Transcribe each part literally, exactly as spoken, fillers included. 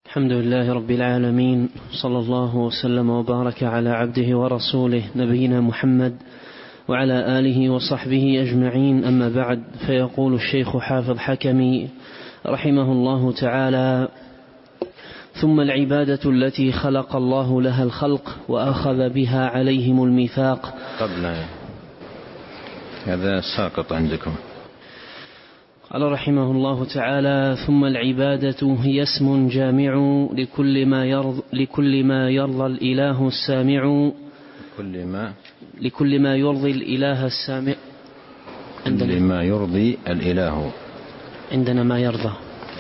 الحمد لله رب العالمين، صلى الله وسلم وبارك على عبده ورسوله نبينا محمد وعلى آله وصحبه أجمعين. أما بعد، فيقول الشيخ حافظ حكمي رحمه الله تعالى: ثم العبادة التي خلق الله لها الخلق وأخذ بها عليهم الميثاق. قبل هذا ساقط عندكم. قال رحمه الله تعالى: ثم العبادة هي اسم جامع لكل ما يرضى, لكل ما يرضى الإله السامع لكل ما لكل ما يرضي الإله السامع عندنا ما يرضي الإله عندنا ما يرضى.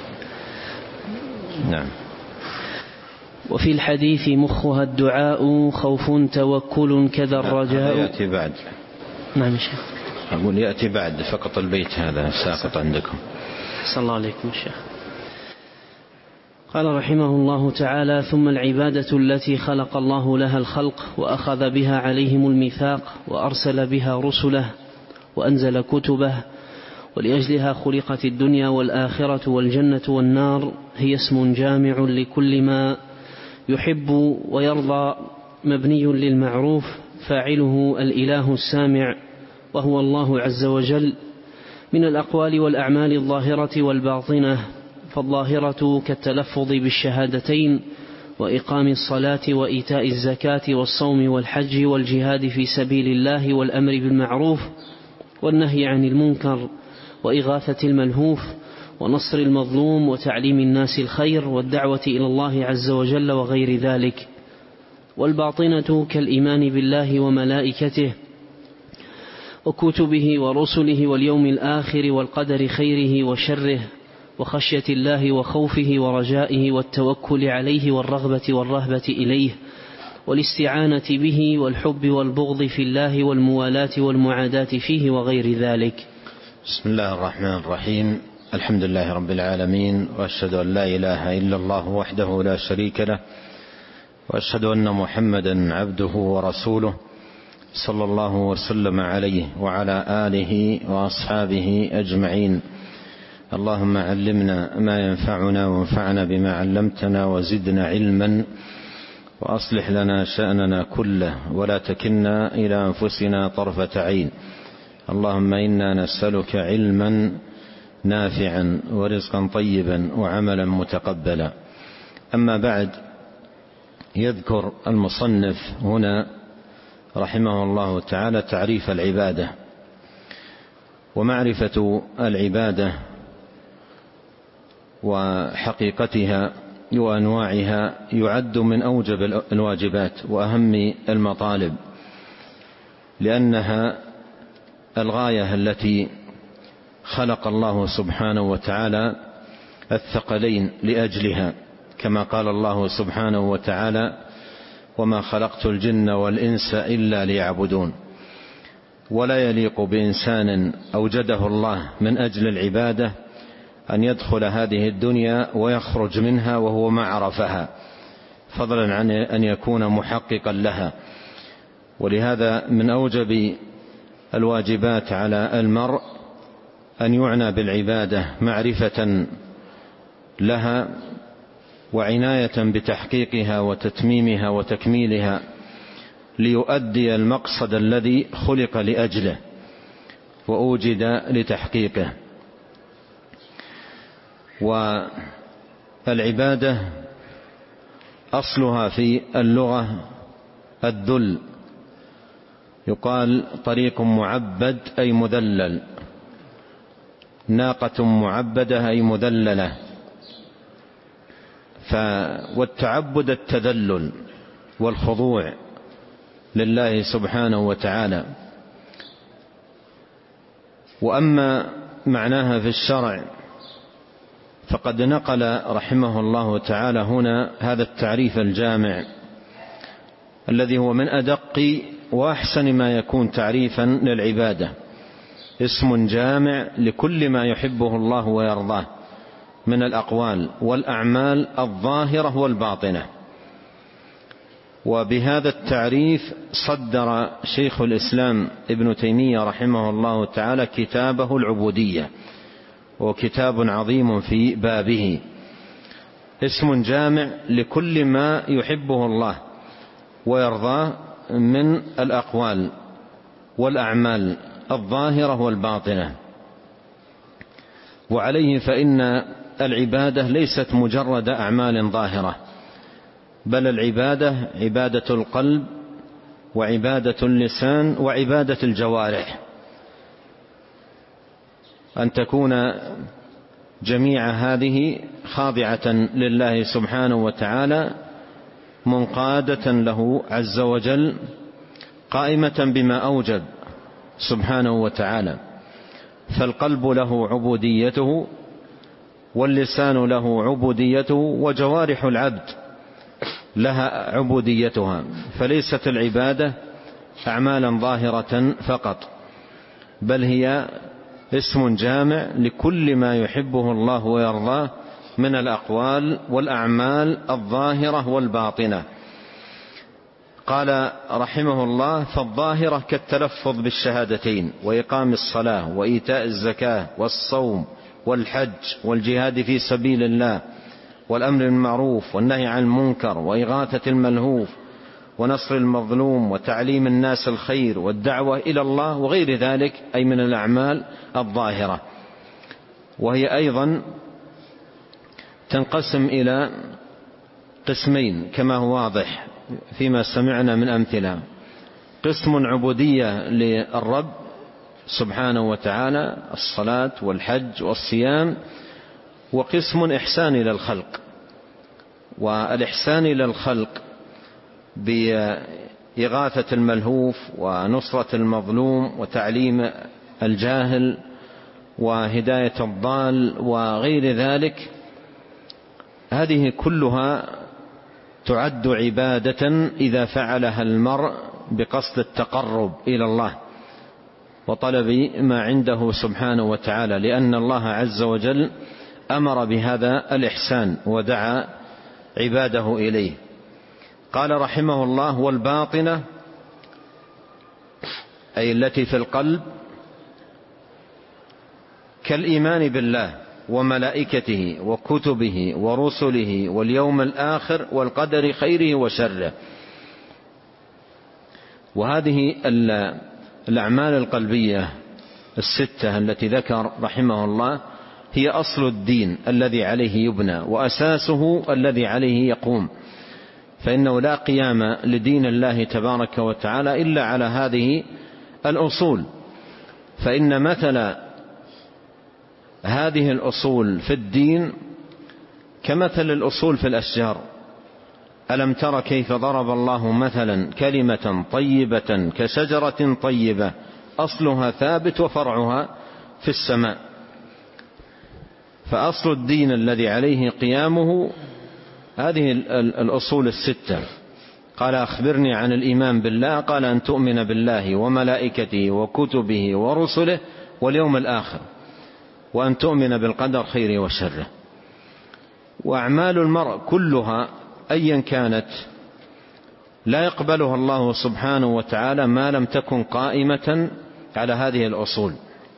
نعم. وفي الحديث مخها الدعاء خوف توكل كذا الرجاء. يأتي بعد. نعم شيخ. أقول يأتي بعد فقط البيت هذا ساقط عندكم. صلى الله عليكم الشيخ. قال رحمه الله تعالى: ثم العبادة التي خلق الله لها الخلق وأخذ بها عليهم الميثاق وأرسل بها رسله وأنزل كتبه ولأجلها خلقت الدنيا والآخرة والجنة والنار، هي اسم جامع لكل ما يحب ويرضى مبني للمعروف فاعله الإله السامع وهو الله عز وجل من الأقوال والأعمال الظاهرة والباطنة. فالظاهرة كالتلفظ بالشهادتين وإقام الصلاة وإيتاء الزكاة والصوم والحج والجهاد في سبيل الله والأمر بالمعروف والنهي عن المنكر وإغاثة الملهوف ونصر المظلوم وتعليم الناس الخير والدعوة إلى الله عز وجل وغير ذلك. والباطنة كالإيمان بالله وملائكته وكتبه ورسله واليوم الآخر والقدر خيره وشره وخشية الله وخوفه ورجائه والتوكل عليه والرغبة والرهبة إليه والاستعانة به والحب والبغض في الله والموالاة والمعاداة فيه وغير ذلك. بسم الله الرحمن الرحيم. الحمد لله رب العالمين، وأشهد أن لا إله إلا الله وحده لا شريك له، وأشهد أن محمدا عبده ورسوله صلى الله وسلم عليه وعلى آله وأصحابه أجمعين. اللهم علمنا ما ينفعنا وانفعنا بما علمتنا وزدنا علما وأصلح لنا شأننا كله ولا تكلنا إلى أنفسنا طرفة عين. اللهم إنا نسألك علما نافعا ورزقا طيبا وعملا متقبلا. أما بعد، يذكر المصنف هنا رحمه الله تعالى تعريف العبادة. ومعرفة العبادة وحقيقتها وأنواعها يعد من أوجب الواجبات وأهم المطالب، لأنها الغاية التي خلق الله سبحانه وتعالى الثقلين لأجلها، كما قال الله سبحانه وتعالى: وما خلقت الجن والإنس إلا ليعبدون. ولا يليق بإنسان أوجده الله من أجل العبادة أن يدخل هذه الدنيا ويخرج منها وهو ما عرفها، فضلا عن أن يكون محققا لها. ولهذا من أوجب الواجبات على المرء أن يعنى بالعبادة معرفة لها وعناية بتحقيقها وتتميمها وتكميلها ليؤدي المقصد الذي خلق لأجله وأوجد لتحقيقه. والعبادة أصلها في اللغة الذل، يقال طريق معبد أي مذلل، ناقة معبدة أي مذللة. والتعبد التذلل والخضوع لله سبحانه وتعالى. وأما معناها في الشرع فقد نقل رحمه الله تعالى هنا هذا التعريف الجامع الذي هو من أدق وأحسن ما يكون تعريفا للعبادة. اسم جامع لكل ما يحبه الله ويرضاه من الأقوال والأعمال الظاهرة والباطنة. وبهذا التعريف صدر شيخ الإسلام ابن تيمية رحمه الله تعالى كتابه العبودية، وكتاب عظيم في بابه. اسم جامع لكل ما يحبه الله ويرضاه من الأقوال والأعمال الظاهرة والباطنة. وعليه فإن العبادة ليست مجرد أعمال ظاهرة، بل العبادة عبادة القلب وعبادة اللسان وعبادة الجوارح، أن تكون جميع هذه خاضعة لله سبحانه وتعالى، منقادة له عز وجل، قائمة بما أوجب سبحانه وتعالى. فالقلب له عبوديته، واللسان له عبوديته، وجوارح العبد لها عبوديتها. فليست العبادة أعمالا ظاهرة فقط، بل هي اسم جامع لكل ما يحبه الله ويرضاه من الأقوال والأعمال الظاهرة والباطنة. قال رحمه الله: فالظاهرة كالتلفظ بالشهادتين وإقام الصلاة وإيتاء الزكاة والصوم والحج والجهاد في سبيل الله والأمر بالمعروف والنهي عن المنكر وإغاثة الملهوف ونصر المظلوم وتعليم الناس الخير والدعوة إلى الله وغير ذلك، أي من الأعمال الظاهرة. وهي أيضا تنقسم إلى قسمين كما هو واضح فيما سمعنا من أمثلة: قسم عبودية للرب سبحانه وتعالى، الصلاة والحج والصيام، وقسم إحسان إلى الخلق. والإحسان إلى الخلق بإغاثة الملهوف ونصرة المظلوم وتعليم الجاهل وهداية الضال وغير ذلك، هذه كلها تعد عبادة إذا فعلها المرء بقصد التقرب إلى الله وطلب ما عنده سبحانه وتعالى، لأن الله عز وجل أمر بهذا الإحسان ودعا عباده إليه. قال رحمه الله: والباطنة أي التي في القلب كالإيمان بالله وملائكته وكتبه ورسله واليوم الآخر والقدر خيره وشره. وهذه الأعمال القلبية الستة التي ذكر رحمه الله هي أصل الدين الذي عليه يبنى وأساسه الذي عليه يقوم، فإنه لا قيام لدين الله تبارك وتعالى إلا على هذه الأصول. فإن مثل هذه الأصول في الدين كمثل الأصول في الأشجار. ألم تر كيف ضرب الله مثلا كلمة طيبة كشجرة طيبة أصلها ثابت وفرعها في السماء. فأصل الدين الذي عليه قيامه هذه الأصول الستة. قال: أخبرني عن الإيمان بالله. قال: أن تؤمن بالله وملائكته وكتبه ورسله واليوم الآخر، وأن تؤمن بالقدر خيره وشره. وأعمال المرء كلها أيا كانت لا يقبلها الله سبحانه وتعالى ما لم تكن قائمة على هذه الأصول.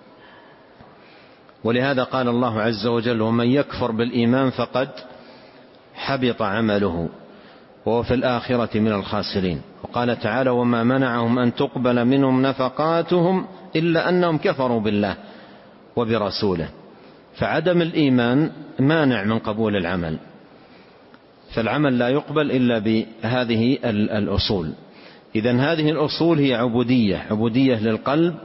ولهذا قال الله عز وجل: ومن يكفر بالإيمان فقد حبط عمله وهو في الآخرة من الخاسرين. وقال تعالى: وما منعهم أن تقبل منهم نفقاتهم إلا أنهم كفروا بالله وبرسوله. فعدم الإيمان مانع من قبول العمل، فالعمل لا يقبل إلا بهذه الأصول. إذن هذه الأصول هي عبودية، عبودية للقلب،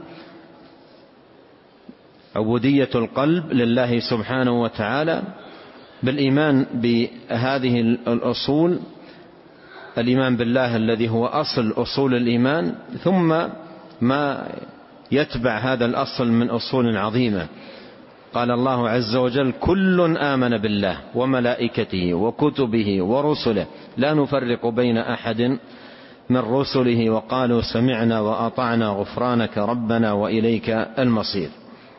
عبودية القلب لله سبحانه وتعالى بالإيمان بهذه الأصول، الإيمان بالله الذي هو أصل أصول الإيمان، ثم ما يتبع هذا الأصل من أصول عظيمة. قال الله عز وجل: كل آمن بالله وملائكته وكتبه ورسله لا نفرق بين أحد من رسله وقالوا سمعنا وأطعنا غفرانك ربنا وإليك المصير.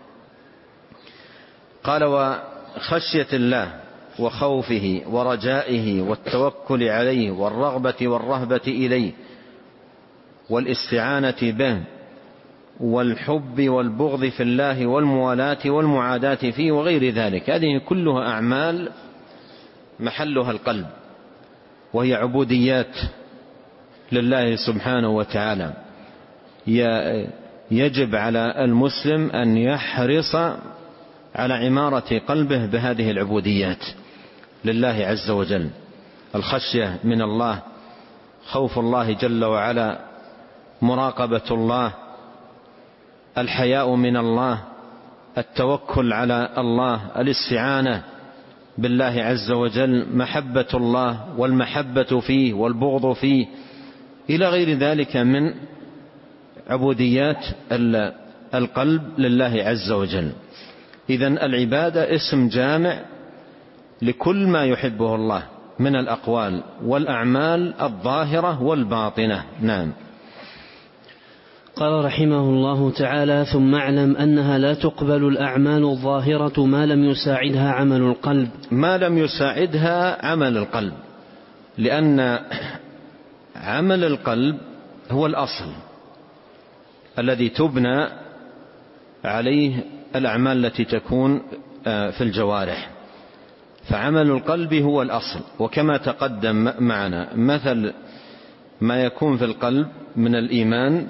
قال: وخشية الله وخوفه ورجائه والتوكل عليه والرغبة والرهبة إليه والاستعانة به والحب والبغض في الله والموالاة والمعاداة فيه وغير ذلك. هذه كلها أعمال محلها القلب، وهي عبوديات لله سبحانه وتعالى. يجب على المسلم أن يحرص على عمارة قلبه بهذه العبوديات لله عز وجل: الخشية من الله، خوف الله جل وعلا، مراقبة الله، الحياء من الله، التوكل على الله، الاستعانة بالله عز وجل، محبة الله والمحبة فيه والبغض فيه، إلى غير ذلك من عبوديات القلب لله عز وجل. إذن العبادة اسم جامع لكل ما يحبه الله من الأقوال والأعمال الظاهرة والباطنة. نعم. قال رحمه الله تعالى: ثم اعلم أنها لا تقبل الأعمال الظاهرة ما لم يساعدها عمل القلب. ما لم يساعدها عمل القلب، لأن عمل القلب هو الأصل الذي تبنى عليه الأعمال التي تكون في الجوارح، فعمل القلب هو الأصل. وكما تقدم معنا مثل ما يكون في القلب من الإيمان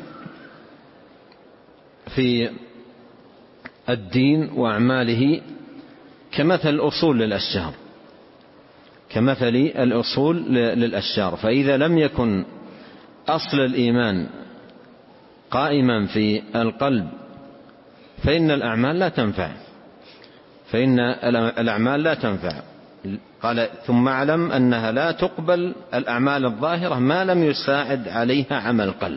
في الدين وأعماله كمثل الأصول للأشجار، كمثل الأصول للأشجار. فإذا لم يكن أصل الإيمان قائما في القلب فإن الأعمال لا تنفع، فإن الأعمال لا تنفع. قال: ثم اعلم أنها لا تقبل الأعمال الظاهرة ما لم يساعد عليها عمل القلب.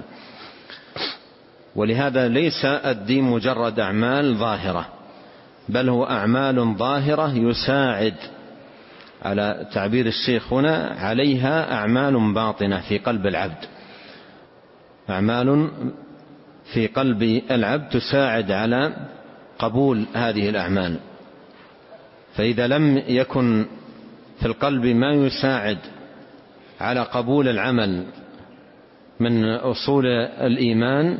ولهذا ليس الدين مجرد أعمال ظاهرة، بل هو أعمال ظاهرة يساعد، على تعبير الشيخ هنا، عليها أعمال باطنة في قلب العبد، أعمال في قلب العبد تساعد على قبول هذه الأعمال. فإذا لم يكن في القلب ما يساعد على قبول العمل من أصول الإيمان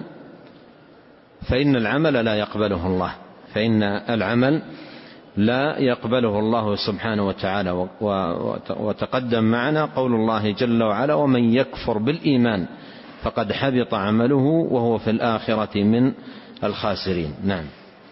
فإن العمل لا يقبله الله، فإن العمل لا يقبله الله سبحانه وتعالى. وتقدم معنا قول الله جل وعلا: ومن يكفر بالإيمان فقد حبط عمله وهو في الآخرة من الخاسرين. نعم.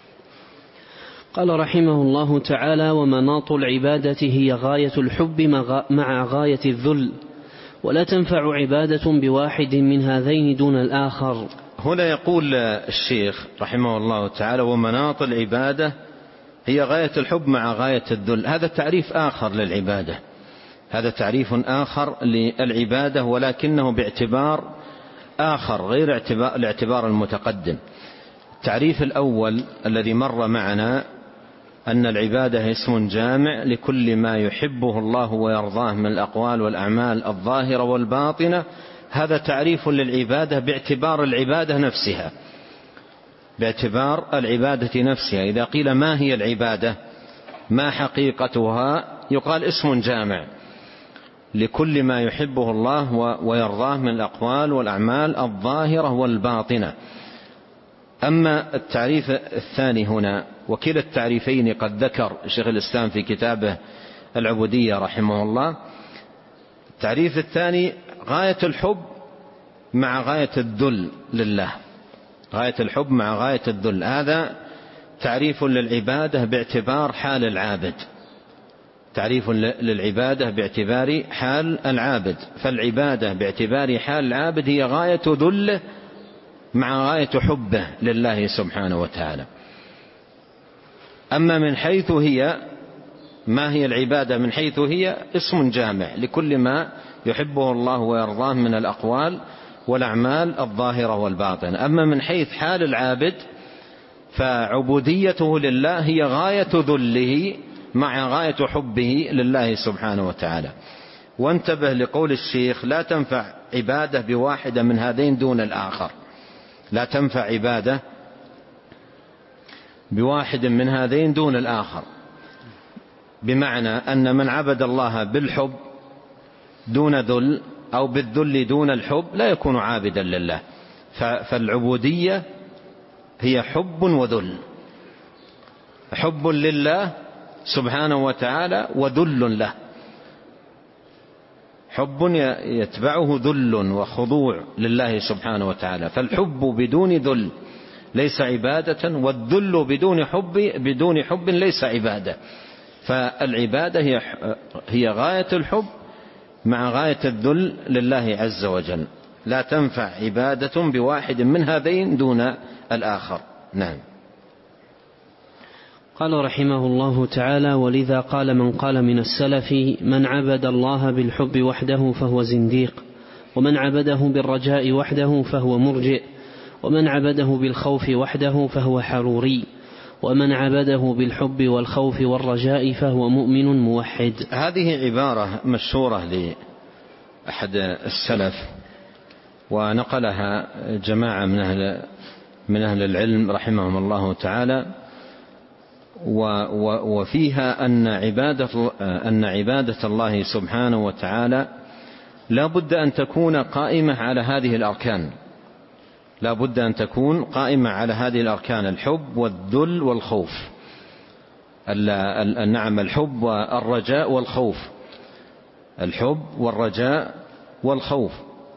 قال رحمه الله تعالى: ومناط العبادة هي غاية الحب مع غاية الذل، ولا تنفع عبادة بواحد من هذين دون الآخر. هنا يقول الشيخ رحمه الله تعالى: ومناط العبادة هي غاية الحب مع غاية الذل. هذا تعريف آخر للعبادة، هذا تعريف آخر للعبادة، ولكنه باعتبار آخر غير اعتبار الاعتبار المتقدم. التعريف الأول الذي مر معنا أن العبادة اسم جامع لكل ما يحبه الله ويرضاه من الأقوال والأعمال الظاهرة والباطنة. هذا تعريف للعبادة باعتبار العبادة نفسها، باعتبار العبادة نفسها. إذا قيل ما هي العبادة، ما حقيقتها، يقال اسم جامع لكل ما يحبه الله ويرضاه من الأقوال والأعمال الظاهرة والباطنة. أما التعريف الثاني هنا، وكلا التعريفين قد ذكر شيخ الإسلام في كتابه العبودية رحمه الله. التعريف الثاني غاية الحب مع غاية الذل لله، غاية الحب مع غاية الذل. هذا تعريف للعبادة باعتبار حال العابد، تعريف للعبادة باعتبار حال العابد. فالعبادة باعتبار حال العابد هي غاية ذله مع غاية حبه لله سبحانه وتعالى. أما من حيث هي، ما هي العبادة من حيث هي، اسم جامع لكل ما يحبه الله ويرضاه من الأقوال والأعمال الظاهرة والباطنة. أما من حيث حال العابد فعبوديته لله هي غاية ذله مع غاية حبه لله سبحانه وتعالى. وانتبه لقول الشيخ: لا تنفع عبادة بواحدة من هذين دون الآخر، لا تنفع عبادة بواحد من هذين دون الآخر، بمعنى أن من عبد الله بالحب دون ذل أو بالذل دون الحب لا يكون عابدا لله. فالعبودية هي حب وذل، حب لله سبحانه وتعالى وذل له. حب يتبعه ذل وخضوع لله سبحانه وتعالى، فالحب بدون ذل ليس عبادة، والذل بدون حب بدون حب ليس عبادة. فالعبادة هي هي غاية الحب مع غاية الذل لله عز وجل، لا تنفع عبادة بواحد من هذين دون الآخر. نعم. قال رحمه الله تعالى: ولذا قال من قال من السلف: من عبد الله بالحب وحده فهو زنديق، ومن عبده بالرجاء وحده فهو مرجئ، ومن عبده بالخوف وحده فهو حروري، ومن عبده بالحب والخوف والرجاء فهو مؤمن موحد. هذه عبارة مشهورة لأحد السلف، ونقلها جماعة من أهل, من أهل العلم رحمهم الله تعالى، وفيها أن عبادة, أن عبادة الله سبحانه وتعالى لا بد أن تكون قائمة على هذه الأركان، لا بد أن تكون قائمة على هذه الأركان: الحب والذل والخوف. النعم، الحب والرجاء والخوف، الحب والرجاء والخوف.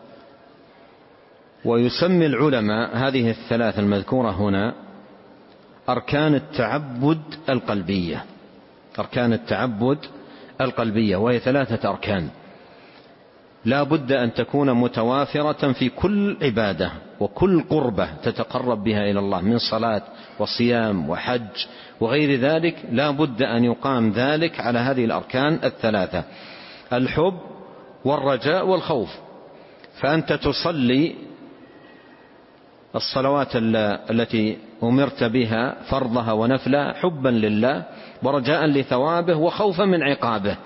ويسمي العلماء هذه الثلاث المذكورة هنا أركان التعبد القلبية، أركان التعبد القلبية، وهي ثلاثة أركان لا بد أن تكون متوافرة في كل عبادة وكل قربة تتقرب بها إلى الله من صلاة وصيام وحج وغير ذلك، لا بد أن يقام ذلك على هذه الأركان الثلاثة: الحب والرجاء والخوف. فأنت تصلي الصلوات التي أمرت بها فرضها ونفلها حبا لله ورجاء لثوابه وخوفا من عقابه.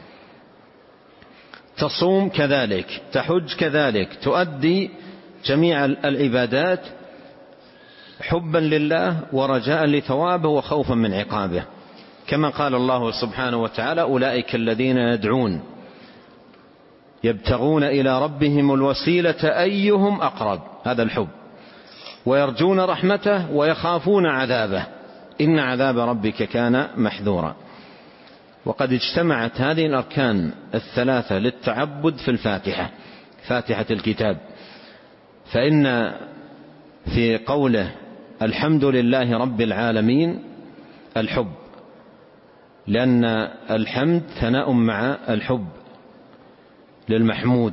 تصوم كذلك، تحج كذلك، تؤدي جميع العبادات حبا لله ورجاء لثوابه وخوفا من عقابه، كما قال الله سبحانه وتعالى: أولئك الذين يدعون يبتغون إلى ربهم الوسيلة أيهم أقرب، هذا الحب، ويرجون رحمته ويخافون عذابه، إن عذاب ربك كان محذورا. وقد اجتمعت هذه الأركان الثلاثة للتعبد في الفاتحة، فاتحة الكتاب. فإن في قوله الحمد لله رب العالمين الحب، لأن الحمد ثناء مع الحب للمحمود.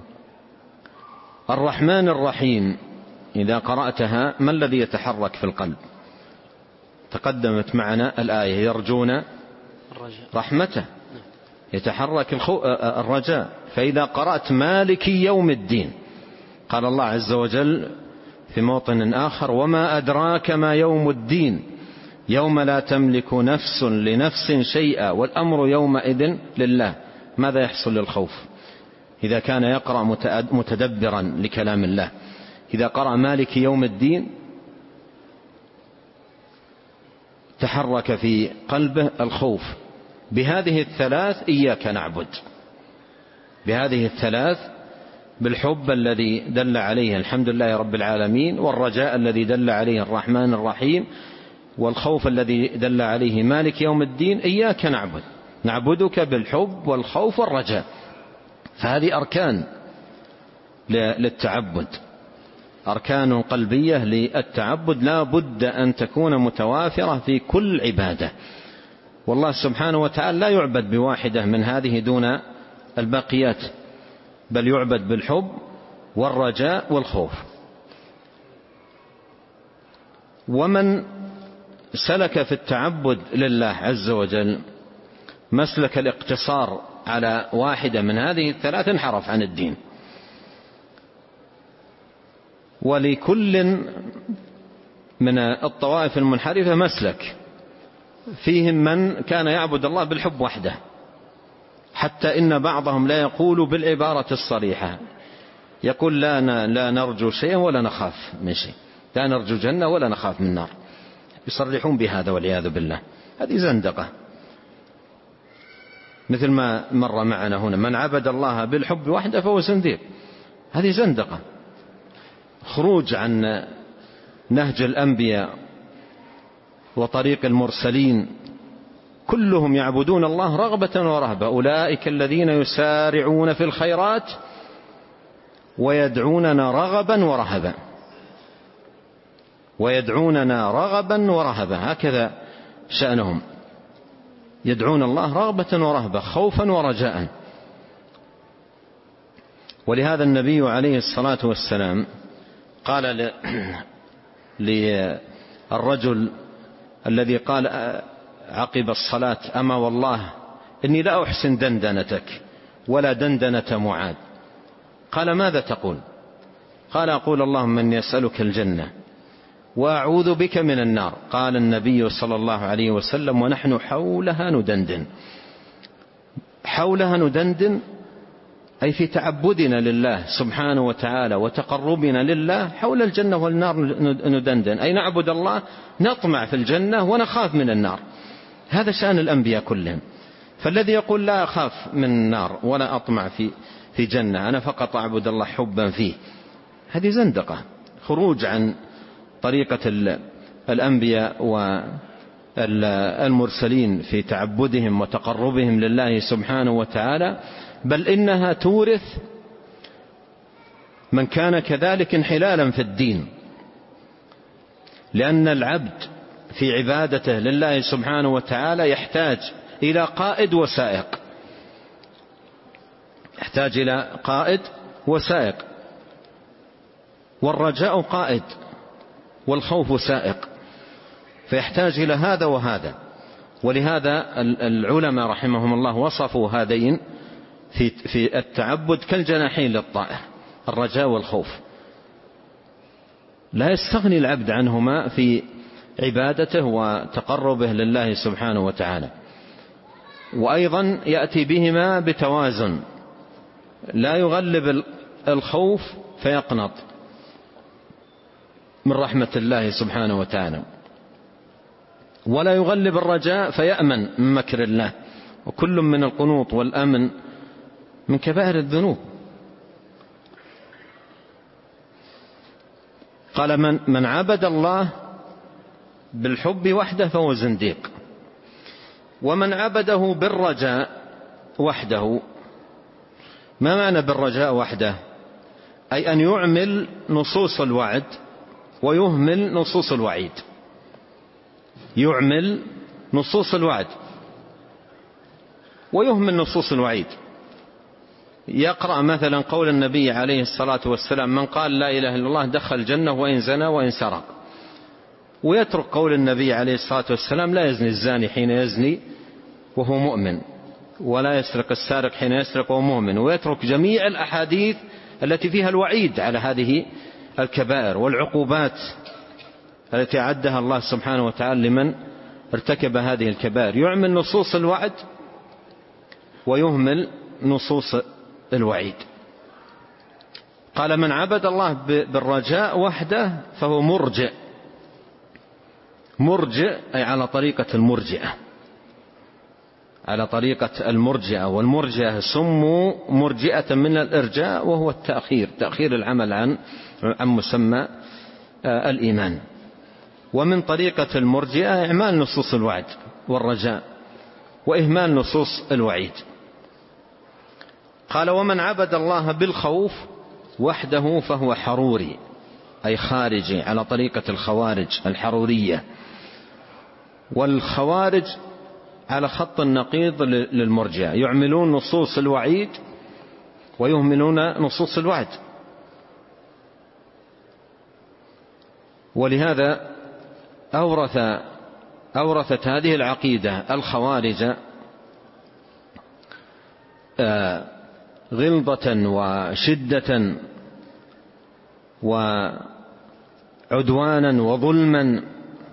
الرحمن الرحيم إذا قرأتها ما الذي يتحرك في القلب؟ تقدمت معنا الآية: يرجون رحمته، يتحرك الرجاء. فإذا قرأت مالك يوم الدين، قال الله عز وجل في موطن آخر: وما أدراك ما يوم الدين يوم لا تملك نفس لنفس شيئا والأمر يومئذ لله. ماذا يحصل للخوف إذا كان يقرأ متدبرا لكلام الله؟ إذا قرأ مالك يوم الدين تحرك في قلبه الخوف. بهذه الثلاث إياك نعبد، بهذه الثلاث: بالحب الذي دل عليه الحمد لله رب العالمين، والرجاء الذي دل عليه الرحمن الرحيم، والخوف الذي دل عليه مالك يوم الدين. إياك نعبد، نعبدك بالحب والخوف والرجاء. فهذه أركان للتعبد، أركان قلبية للتعبد لا بد أن تكون متوافرة في كل عبادة. والله سبحانه وتعالى لا يعبد بواحدة من هذه دون الباقيات، بل يعبد بالحب والرجاء والخوف. ومن سلك في التعبد لله عز وجل مسلك الاقتصار على واحدة من هذه الثلاث انحرف عن الدين. ولكل من الطوائف المنحرفة مسلك، فيهم من كان يعبد الله بالحب وحده، حتى إن بعضهم لا يقول بالعبارة الصريحة، يقول لا لا نرجو شيئا ولا نخاف من شيء، لا نرجو جنة ولا نخاف من نار، يصرحون بهذا والعياذ بالله. هذه زندقة، مثل ما مر معنا هنا: من عبد الله بالحب وحده فهو زنديق. هذه زندقة، خروج عن نهج الأنبياء وطريق المرسلين كلهم يعبدون الله رغبة ورهبة. أولئك الذين يسارعون في الخيرات ويدعوننا رغبا ورهبا، ويدعوننا رغبا ورهبا، هكذا شأنهم، يدعون الله رغبة ورهبة، خوفا ورجاء. ولهذا النبي عليه الصلاة والسلام قال للرجل الذي قال عقب الصلاة: أما والله إني لا أحسن دندنتك ولا دندنة معاذ. قال: ماذا تقول؟ قال: أقول اللهم إني أسألك الجنة وأعوذ بك من النار. قال النبي صلى الله عليه وسلم: ونحن حولها ندندن. حولها ندندن أي في تعبدنا لله سبحانه وتعالى وتقربنا لله حول الجنة والنار ندندن، أي نعبد الله نطمع في الجنة ونخاف من النار. هذا شأن الأنبياء كلهم. فالذي يقول لا أخاف من النار ولا أطمع في في جنة، أنا فقط أعبد الله حبا فيه، هذه زندقة، خروج عن طريقة الأنبياء والمرسلين في تعبدهم وتقربهم لله سبحانه وتعالى، بل إنها تورث من كان كذلك انحلالا في الدين. لأن العبد في عبادته لله سبحانه وتعالى يحتاج إلى قائد وسائق، يحتاج إلى قائد وسائق، والرجاء قائد والخوف سائق، فيحتاج إلى هذا وهذا. ولهذا العلماء رحمهم الله وصفوا هذين في في التعبد كالجناحين للطائر، الرجاء والخوف، لا يستغني العبد عنهما في عبادته وتقربه لله سبحانه وتعالى. وأيضا يأتي بهما بتوازن، لا يغلب الخوف فيقنط من رحمة الله سبحانه وتعالى، ولا يغلب الرجاء فيأمن من مكر الله. وكل من القنوط والأمن من كبائر الذنوب. قال: من, من عبد الله بالحب وحده فهو زنديق، ومن عبده بالرجاء وحده. ما معنى بالرجاء وحده؟ أي أن يعمل نصوص الوعد ويهمل نصوص الوعيد. يعمل نصوص الوعد ويهمل نصوص الوعيد. يقرأ مثلا قول النبي عليه الصلاة والسلام: من قال لا إله إلا الله دخل الجنة وإن زنى وإن سرق، ويترك قول النبي عليه الصلاة والسلام: لا يزني الزاني حين يزني وهو مؤمن، ولا يسرق السارق حين يسرق وهو مؤمن، ويترك جميع الأحاديث التي فيها الوعيد على هذه الكبائر والعقوبات التي أعدها الله سبحانه وتعالى لمن ارتكب هذه الكبائر. يعمل نصوص الوعد ويهمل نصوص الوعيد. قال: من عبد الله بالرجاء وحده فهو مرجئ. مرجئ أي على طريقة المرجئة، على طريقة المرجئة. والمرجئة سموا مرجئة من الإرجاء، وهو التأخير، تأخير العمل عن عن مسمى الإيمان. ومن طريقة المرجئة إعمال نصوص الوعد والرجاء وإهمال نصوص الوعيد. قال: ومن عبد الله بالخوف وحده فهو حروري، أي خارجي، على طريقة الخوارج الحرورية. والخوارج على خط النقيض للمرجئة، يعملون نصوص الوعيد ويهملون نصوص الوعد. ولهذا أورث أورثت هذه العقيدة الخوارج غلظة وشدة وعدوانا وظلما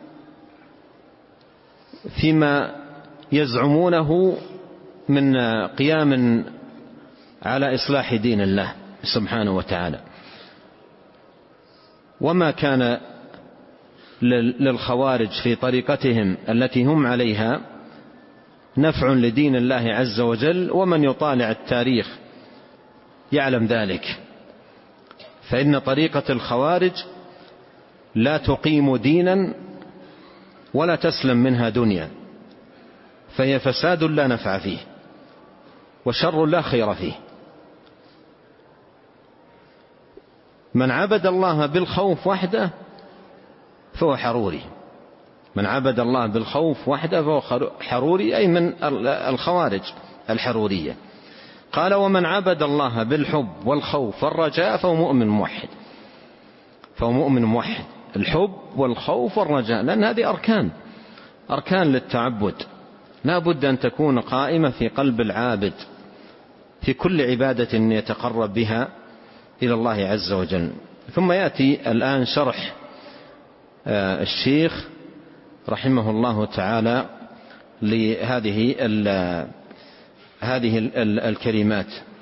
فيما يزعمونه من قيام على إصلاح دين الله سبحانه وتعالى. وما كان للخوارج في طريقتهم التي هم عليها نفع لدين الله عز وجل، ومن يطالع التاريخ يعلم ذلك. فإن طريقة الخوارج لا تقيم دينا ولا تسلم منها دنيا، فهي فساد لا نفع فيه وشر لا خير فيه. من عبد الله بالخوف وحده فهو حروري، من عبد الله بالخوف وحده فهو حروري، أي من الخوارج الحرورية. قال ومن عبد الله بالحب والخوف والرجاء فهو مؤمن موحد، فهو مؤمن موحد. الحب والخوف والرجاء، لأن هذه أركان أركان للتعبد، لا بد أن تكون قائمة في قلب العابد في كل عبادة يتقرب بها إلى الله عز وجل. ثم يأتي الآن شرح الشيخ رحمه الله تعالى لهذه هذه الكلمات.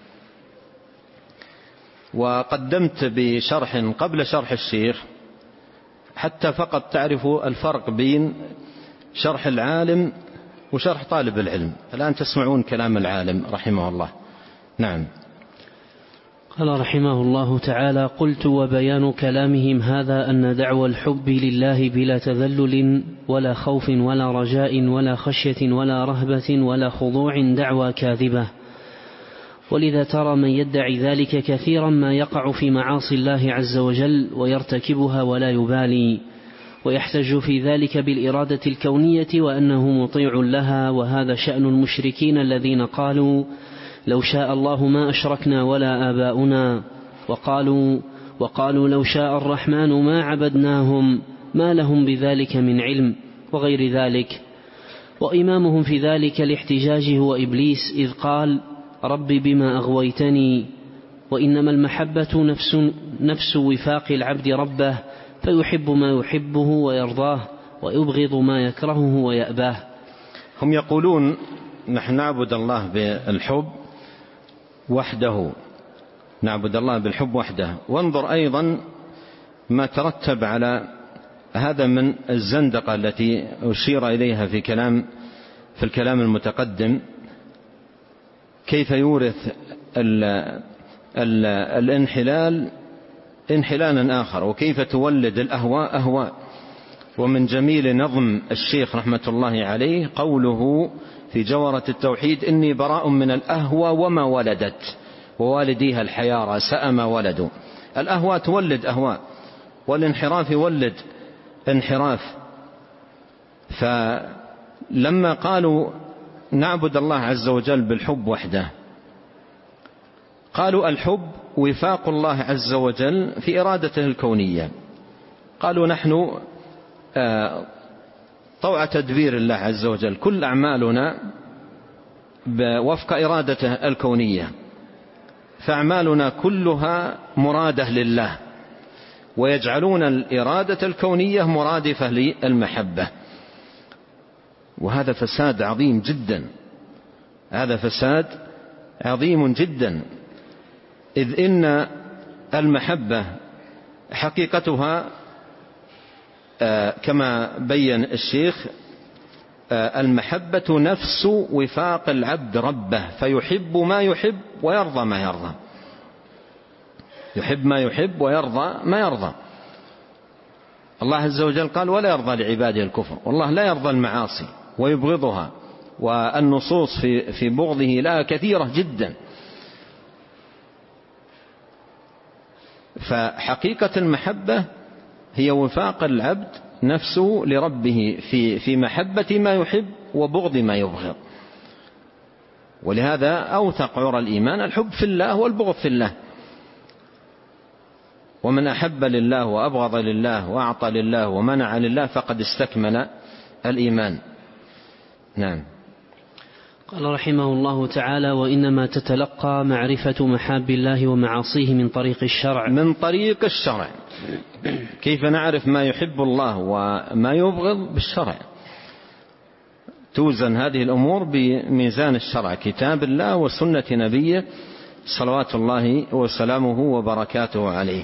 وقدمت بشرح قبل شرح الشيخ حتى فقط تعرفوا الفرق بين شرح العالم وشرح طالب العلم. الآن تسمعون كلام العالم رحمه الله. نعم. قال رحمه الله تعالى: قلت وبيان كلامهم هذا أن دعوى الحب لله بلا تذلل ولا خوف ولا رجاء ولا خشية ولا رهبة ولا خضوع دعوى كاذبة، ولذا ترى من يدعي ذلك كثيرا ما يقع في معاصي الله عز وجل ويرتكبها ولا يبالي، ويحتج في ذلك بالإرادة الكونية وأنه مطيع لها، وهذا شأن المشركين الذين قالوا لو شاء الله ما أشركنا ولا آباؤنا، وقالوا وقالوا لو شاء الرحمن ما عبدناهم ما لهم بذلك من علم، وغير ذلك. وإمامهم في ذلك الاحتجاج هو إبليس، إذ قال رب بما أغويتني، وإنما المحبة نفس, نفس وفاق العبد ربه، فيحب ما يحبه ويرضاه ويبغض ما يكرهه ويأباه. هم يقولون نحن نعبد الله بالحب وحده، نعبد الله بالحب وحده. وانظر أيضا ما ترتب على هذا من الزندقة التي أشير إليها في كلام في الكلام المتقدم، كيف يورث ال ال الانحلال انحلالا آخر، وكيف تولد الأهواء أهواء. ومن جميل نظم الشيخ رحمة الله عليه قوله في جوهرة التوحيد: إني براء من الأهوى وما ولدت، ووالديها الحيارى سأ ما ولدوا. الأهواء تولد أهواء، والانحراف يولد انحراف. فلما قالوا نعبد الله عز وجل بالحب وحده، قالوا الحب وفاق الله عز وجل في إرادته الكونية. قالوا نحن طوع تدبير الله عز وجل، كل أعمالنا وفق إرادته الكونية، فأعمالنا كلها مرادة لله، ويجعلون الإرادة الكونية مرادفة للمحبة. وهذا فساد عظيم جدا، هذا فساد عظيم جدا، إذ إن المحبة حقيقتها كما بين الشيخ المحبة نفس وفاق العبد ربه، فيحب ما يحب ويرضى ما يرضى، يحب ما يحب ويرضى ما يرضى. الله عز وجل قال ولا يرضى لعباده الكفر، والله لا يرضى المعاصي ويبغضها، والنصوص في في بغضه لها كثيرة جدا. فحقيقة المحبة هي وفاق العبد نفسه لربه في في محبة ما يحب وبغض ما يبغض. ولهذا أوثق عرى الإيمان الحب في الله والبغض في الله. ومن أحب لله وأبغض لله وأعطى لله ومنع لله فقد استكمل الإيمان. نعم. قال رحمه الله تعالى: وإنما تتلقى معرفة محاب الله ومعاصيه من طريق الشرع. من طريق الشرع. كيف نعرف ما يحب الله وما يبغض؟ بالشرع. توزن هذه الأمور بميزان الشرع، كتاب الله وسنة نبيه صلوات الله وسلامه وبركاته عليه.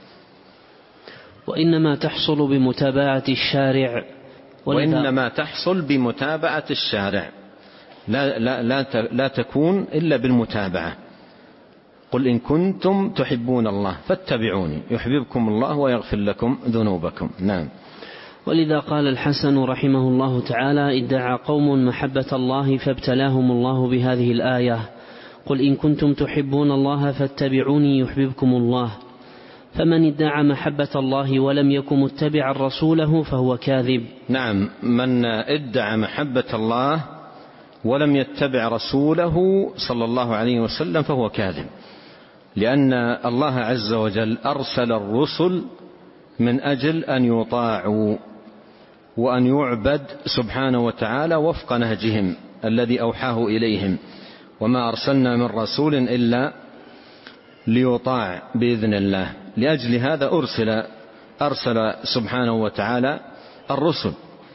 وإنما تحصل بمتابعة الشارع، وإنما تحصل بمتابعة الشارع، لا, لا, لا, لا تكون إلا بالمتابعة. قل إن كنتم تحبون الله فاتبعوني يحببكم الله ويغفر لكم ذنوبكم. نعم. ولذا قال الحسن رحمه الله تعالى: ادعى قوم محبة الله فابتلاهم الله بهذه الآية: قل إن كنتم تحبون الله فاتبعوني يحببكم الله. فمن ادعى محبة الله ولم يكن متبعا رسوله فهو كاذب. نعم، من ادعى محبة الله ولم يتبع رسوله صلى الله عليه وسلم فهو كاذب، لأن الله عز وجل أرسل الرسل من أجل أن يطاعوا وأن يعبد سبحانه وتعالى وفق نهجهم الذي أوحاه إليهم، وما أرسلنا من رسول إلا ليطاع بإذن الله. لأجل هذا أرسل أرسل سبحانه وتعالى الرسل.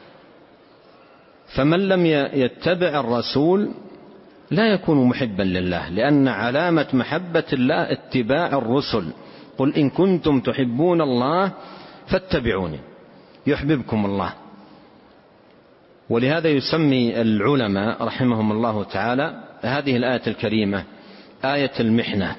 فمن لم يتبع الرسول لا يكون محبا لله، لأن علامة محبة الله اتباع الرسل. قل إن كنتم تحبون الله فاتبعوني يحببكم الله. ولهذا يسمي العلماء رحمهم الله تعالى هذه الآية الكريمة آية المحنة،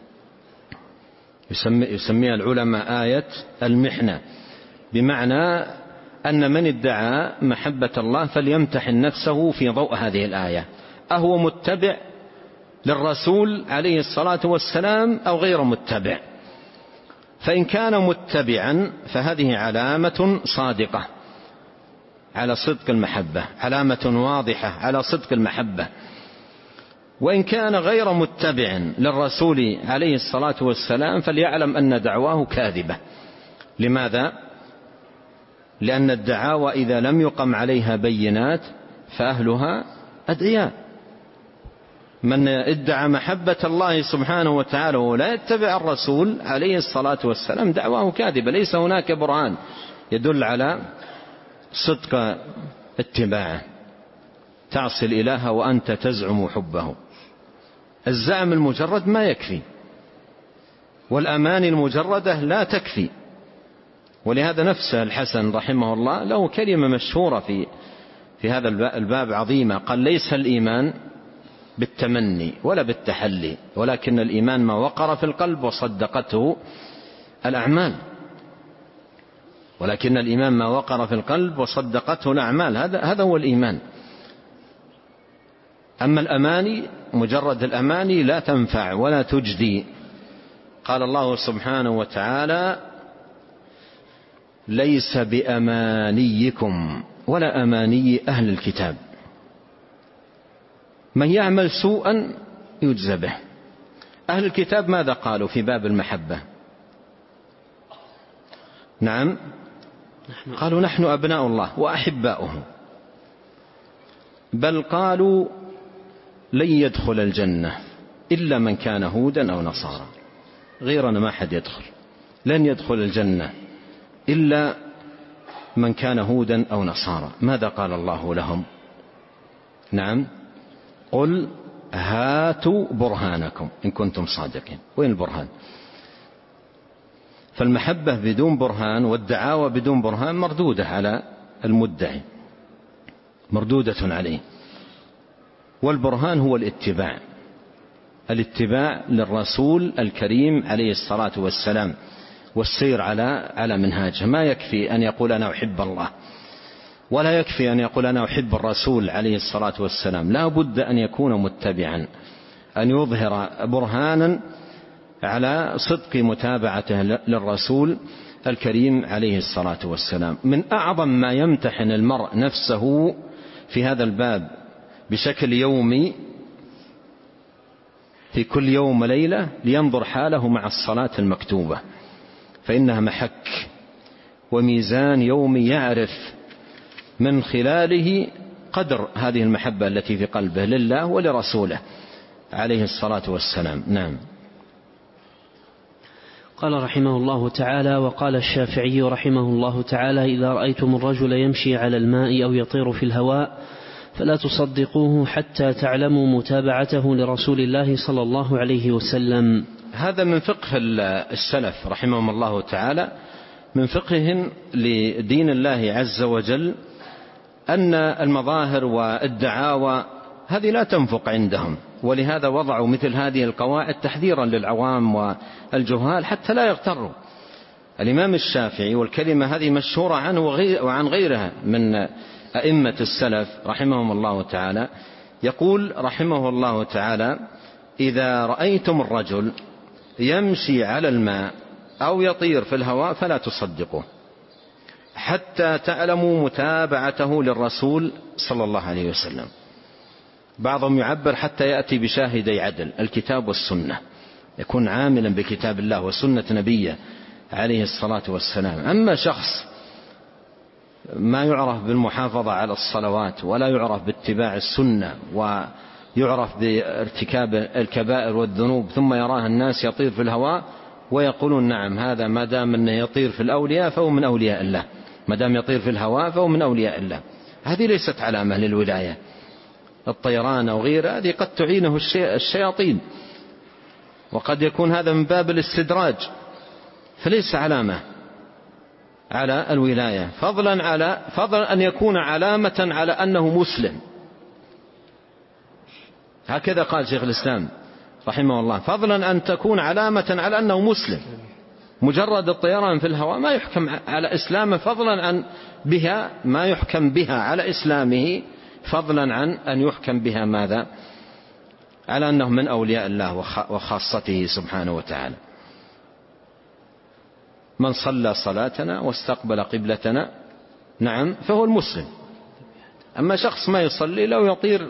يسمي يسميها العلماء آية المحنة، بمعنى أن من ادعى محبة الله فليمتحن نفسه في ضوء هذه الآية: أهو متبع للرسول عليه الصلاة والسلام أو غير متبع؟ فإن كان متبعا فهذه علامة صادقة على صدق المحبة، علامة واضحة على صدق المحبة. وإن كان غير متبع للرسول عليه الصلاة والسلام فليعلم أن دعواه كاذبة. لماذا؟ لأن الدعاوى إذا لم يقم عليها بينات فأهلها أدعياء. من ادعى محبة الله سبحانه وتعالى ولا يتبع الرسول عليه الصلاة والسلام دعواه كاذبة، ليس هناك برهان يدل على صدق اتباعه. تعصي الإله وأنت تزعم حبه. الزعم المجرد ما يكفي، والأماني المجردة لا تكفي. ولهذا نفسه الحسن رحمه الله له كلمة مشهورة في في هذا الباب عظيمة، قال: ليس الإيمان بالتمني ولا بالتحلي، ولكن الإيمان ما وقر في القلب وصدقته الأعمال. ولكن الإيمان ما وقر في القلب وصدقته الأعمال، هذا هذا هو الإيمان. أما الأماني مجرد الأماني لا تنفع ولا تجدي. قال الله سبحانه وتعالى: ليس بأمانيكم ولا أماني أهل الكتاب، من يعمل سوءا يجزى به. أهل الكتاب ماذا قالوا في باب المحبة؟ نعم، قالوا: نحن أبناء الله وأحباؤه. بل قالوا: لن يدخل الجنة إلا من كان هودا أو نصارى، غيرنا ما حد يدخل. لن يدخل الجنة إلا من كان هودا أو نصارى. ماذا قال الله لهم؟ نعم: قل هاتوا برهانكم إن كنتم صادقين. وين البرهان؟ فالمحبة بدون برهان والدعاوى بدون برهان مردودة على المدعي، مردودة عليه. والبرهان هو الاتباع، الاتباع للرسول الكريم عليه الصلاة والسلام والسير على على منهاجه. ما يكفي أن يقول أنا أحب الله، ولا يكفي أن يقول أنا أحب الرسول عليه الصلاة والسلام. لا بد أن يكون متبعا، أن يظهر برهانا على صدق متابعته للرسول الكريم عليه الصلاة والسلام. من أعظم ما يمتحن المرء نفسه في هذا الباب بشكل يومي في كل يوم وليلة لينظر حاله مع الصلاة المكتوبة، فإنها محك وميزان يومي يعرف من خلاله قدر هذه المحبة التي في قلبه لله ولرسوله عليه الصلاة والسلام. نعم. قال رحمه الله تعالى: وقال الشافعي رحمه الله تعالى: إذا رأيتم الرجل يمشي على الماء أو يطير في الهواء فلا تصدقوه حتى تعلموا متابعته لرسول الله صلى الله عليه وسلم. هذا من فقه السلف رحمهم الله تعالى، من فقههم لدين الله عز وجل، أن المظاهر والدعاوى هذه لا تنفق عندهم، ولهذا وضعوا مثل هذه القواعد تحذيرا للعوام والجهال حتى لا يغتروا. الإمام الشافعي، والكلمة هذه مشهورة عنه وعن غيرها من أئمة السلف رحمهم الله تعالى، يقول رحمه الله تعالى: إذا رأيتم الرجل يمشي على الماء أو يطير في الهواء فلا تصدقوه حتى تعلموا متابعته للرسول صلى الله عليه وسلم. بعضهم يعبر حتى يأتي بشاهدي عدل، الكتاب والسنة، يكون عاملا بكتاب الله وسنة نبيه عليه الصلاة والسلام. أما شخص ما يعرف بالمحافظة على الصلوات ولا يعرف باتباع السنة ويعرف بارتكاب الكبائر والذنوب، ثم يراه الناس يطير في الهواء ويقولون نعم هذا ما دام أنه يطير في الأولياء فهو من أولياء الله، ما دام يطير في الهواء فهو من أولياء الله، هذه ليست علامة للولاية. الطيران أو غيره هذه قد تعينه الشياطين، وقد يكون هذا من باب الاستدراج، فليس علامة على الولاية، فضلا على فضلا أن يكون علامة على أنه مسلم. هكذا قال شيخ الإسلام رحمه الله، فضلا أن تكون علامة على أنه مسلم. مجرد الطيران في الهواء ما يحكم على إسلامه، فضلا عن بها ما يحكم بها على إسلامه، فضلا عن أن يحكم بها ماذا؟ على أنه من أولياء الله وخاصته سبحانه وتعالى. من صلى صلاتنا واستقبل قبلتنا نعم فهو المسلم. أما شخص ما يصلي لو يطير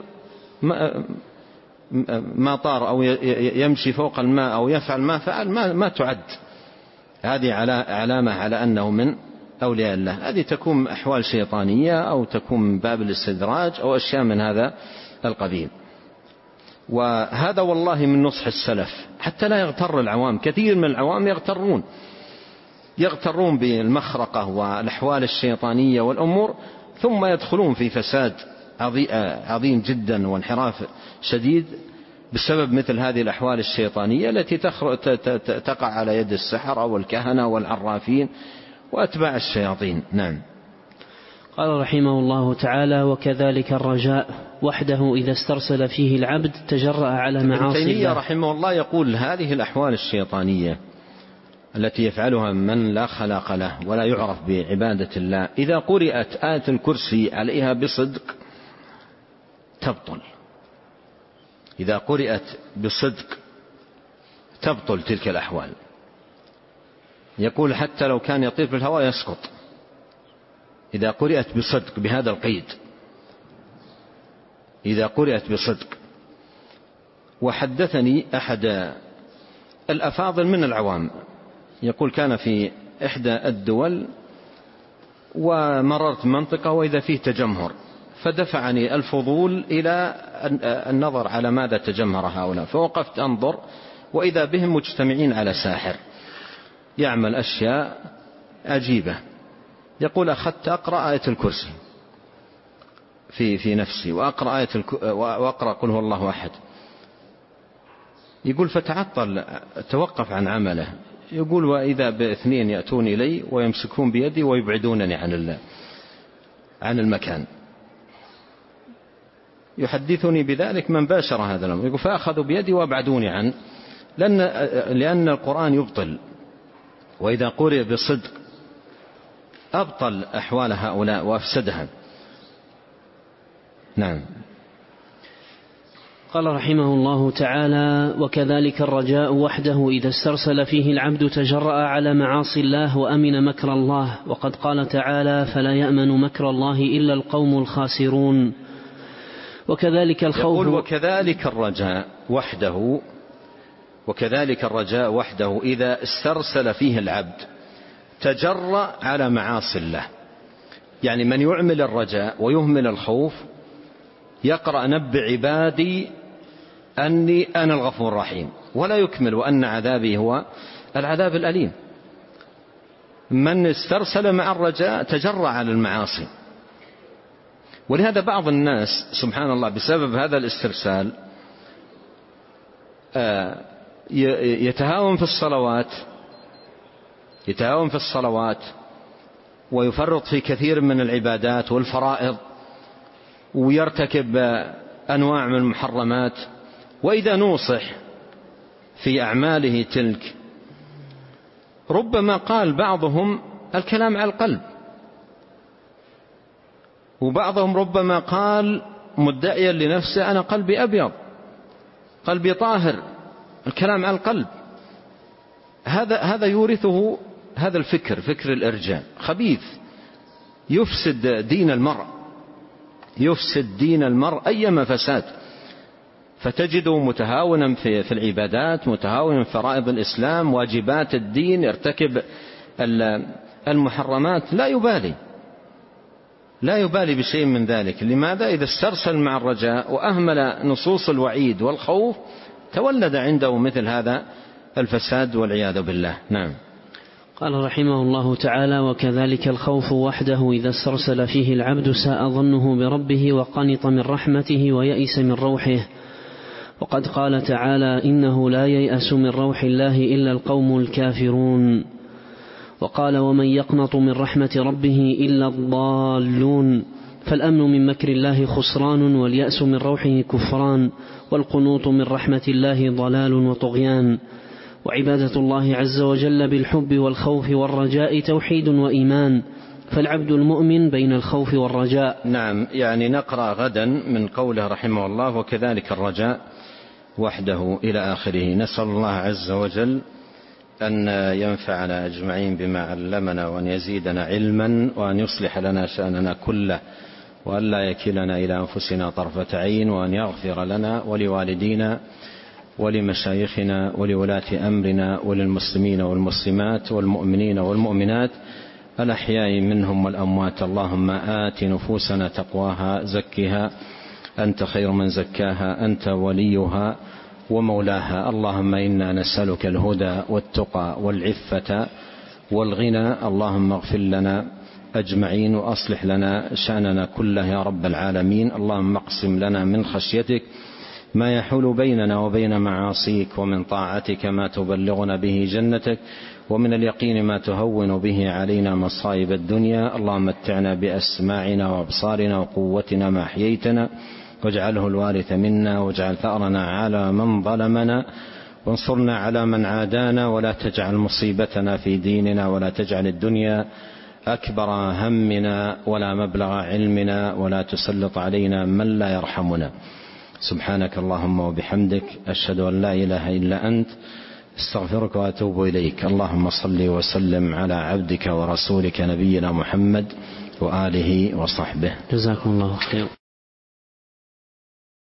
ما طار أو يمشي فوق الماء أو يفعل ما فعل ما, ما تعد هذه علامة على أنه من أولياء الله. هذه تكون أحوال شيطانية أو تكون من باب الاستدراج أو أشياء من هذا القبيل. وهذا والله من نصح السلف حتى لا يغتر العوام. كثير من العوام يغترون يغترون بالمخرقة والأحوال الشيطانية والأمور، ثم يدخلون في فساد عظيم جدا وانحراف شديد بسبب مثل هذه الأحوال الشيطانية التي تقع على يد السحرة والكهنة والعرافين وأتباع الشياطين. نعم. قال رحمه الله تعالى: وكذلك الرجاء وحده إذا استرسل فيه العبد تجرأ على معاصي الله. تيمية رحمه الله يقول هذه الأحوال الشيطانية التي يفعلها من لا خلاق له ولا يعرف بعبادة الله، إذا قرأت آية الكرسي عليها بصدق تبطل. إذا قرأت بصدق تبطل تلك الأحوال. يقول حتى لو كان يطير في الهواء يسقط إذا قرأت بصدق، بهذا القيد، إذا قرأت بصدق. وحدثني أحد الأفاضل من العوام يقول كان في إحدى الدول ومررت منطقة وإذا فيه تجمهر، فدفعني الفضول إلى النظر على ماذا تجمهر هؤلاء، فوقفت أنظر وإذا بهم مجتمعين على ساحر يعمل أشياء عجيبة. يقول أخذت أقرأ آية الكرسي في في نفسي وأقرأ آية الك... وأقرأ قل هو الله أحد. يقول فتعطل توقف عن عمله. يقول وإذا باثنين يأتون إلي ويمسكون بيدي ويبعدونني عن الله عن المكان. يحدثني بذلك من باشر هذا الأمر. يقول فأخذوا بيدي وابعدوني عن لأن لأن القرآن يبطل، وإذا قرئ بصدق أبطل أحوال هؤلاء وأفسدها. نعم. قال رحمه الله تعالى: وكذلك الرجاء وحده إذا استرسل فيه العبد تجرأ على معاصي الله وأمن مكر الله، وقد قال تعالى: فلا يأمن مكر الله إلا القوم الخاسرون. وكذلك الخوف. يقول وكذلك الرجاء وحده وكذلك الرجاء وحده إذا استرسل فيه العبد تجرأ على معاصي الله. يعني من يعمل الرجاء ويهمل الخوف يقرأ نبئ عبادي أني أنا الغفور الرحيم ولا يكمل وأن عذابي هو العذاب الأليم. من استرسل مع الرجاء تجرأ على المعاصي. ولهذا بعض الناس سبحان الله بسبب هذا الاسترسال يتهاون في الصلوات يتهاون في الصلوات ويفرط في كثير من العبادات والفرائض ويرتكب أنواع من المحرمات، وإذا نوصح في أعماله تلك ربما قال بعضهم الكلام على القلب، وبعضهم ربما قال مدعيا لنفسه أنا قلبي أبيض، قلبي طاهر، الكلام على القلب. هذا هذا يورثه هذا الفكر، فكر الإرجاء، خبيث، يفسد دين المرء، يفسد دين المرء أيما فساد. فتجده متهاونا في في العبادات، متهاونا في فرائض الإسلام، واجبات الدين، يرتكب المحرمات، لا يبالي لا يبالي بشيء من ذلك. لماذا؟ إذا استرسل مع الرجاء وأهمل نصوص الوعيد والخوف تولد عنده مثل هذا الفساد والعياذ بالله. نعم. قال رحمه الله تعالى: وكذلك الخوف وحده إذا استرسل فيه العبد ساء ظنه بربه وقنط من رحمته ويئس من روحه. وقد قال تعالى: إنه لا ييأس من روح الله إلا القوم الكافرون. وقال: ومن يقنط من رحمة ربه إلا الضالون. فالأمن من مكر الله خسران، واليأس من روحه كفران، والقنوط من رحمة الله ضلال وطغيان. وعبادة الله عز وجل بالحب والخوف والرجاء توحيد وإيمان، فالعبد المؤمن بين الخوف والرجاء. نعم، يعني نقرأ غدا من قوله رحمه الله: وكذلك الرجاء وحده إلى آخره. نسأل الله عز وجل أن ينفعنا أجمعين بما علمنا، وأن يزيدنا علما، وأن يصلح لنا شأننا كله، وأن لا يكلنا إلى أنفسنا طرفة عين، وأن يغفر لنا ولوالدينا ولمشايخنا ولولاة أمرنا وللمسلمين والمسلمات والمؤمنين والمؤمنات الأحياء منهم والأموات. اللهم آت نفوسنا تقواها، زكها أنت خير من زكاها، أنت وليها ومولاها. اللهم إنا نسألك الهدى والتقى والعفة والغنى. اللهم اغفر لنا أجمعين، وأصلح لنا شأننا كله يا رب العالمين. اللهم اقسم لنا من خشيتك ما يحول بيننا وبين معاصيك، ومن طاعتك ما تبلغنا به جنتك، ومن اليقين ما تهون به علينا مصائب الدنيا. اللهم متعنا بأسماعنا وأبصارنا وقوتنا ما أحييتنا، واجعله الوارث منا، واجعل ثأرنا على من ظلمنا، وانصرنا على من عادانا، ولا تجعل مصيبتنا في ديننا، ولا تجعل الدنيا أكبر همنا ولا مبلغ علمنا، ولا تسلط علينا من لا يرحمنا. سبحانك اللهم وبحمدك، أشهد أن لا إله إلا أنت، استغفرك وأتوب إليك. اللهم صل وسلم على عبدك ورسولك نبينا محمد وآله وصحبه. جزاكم الله خير.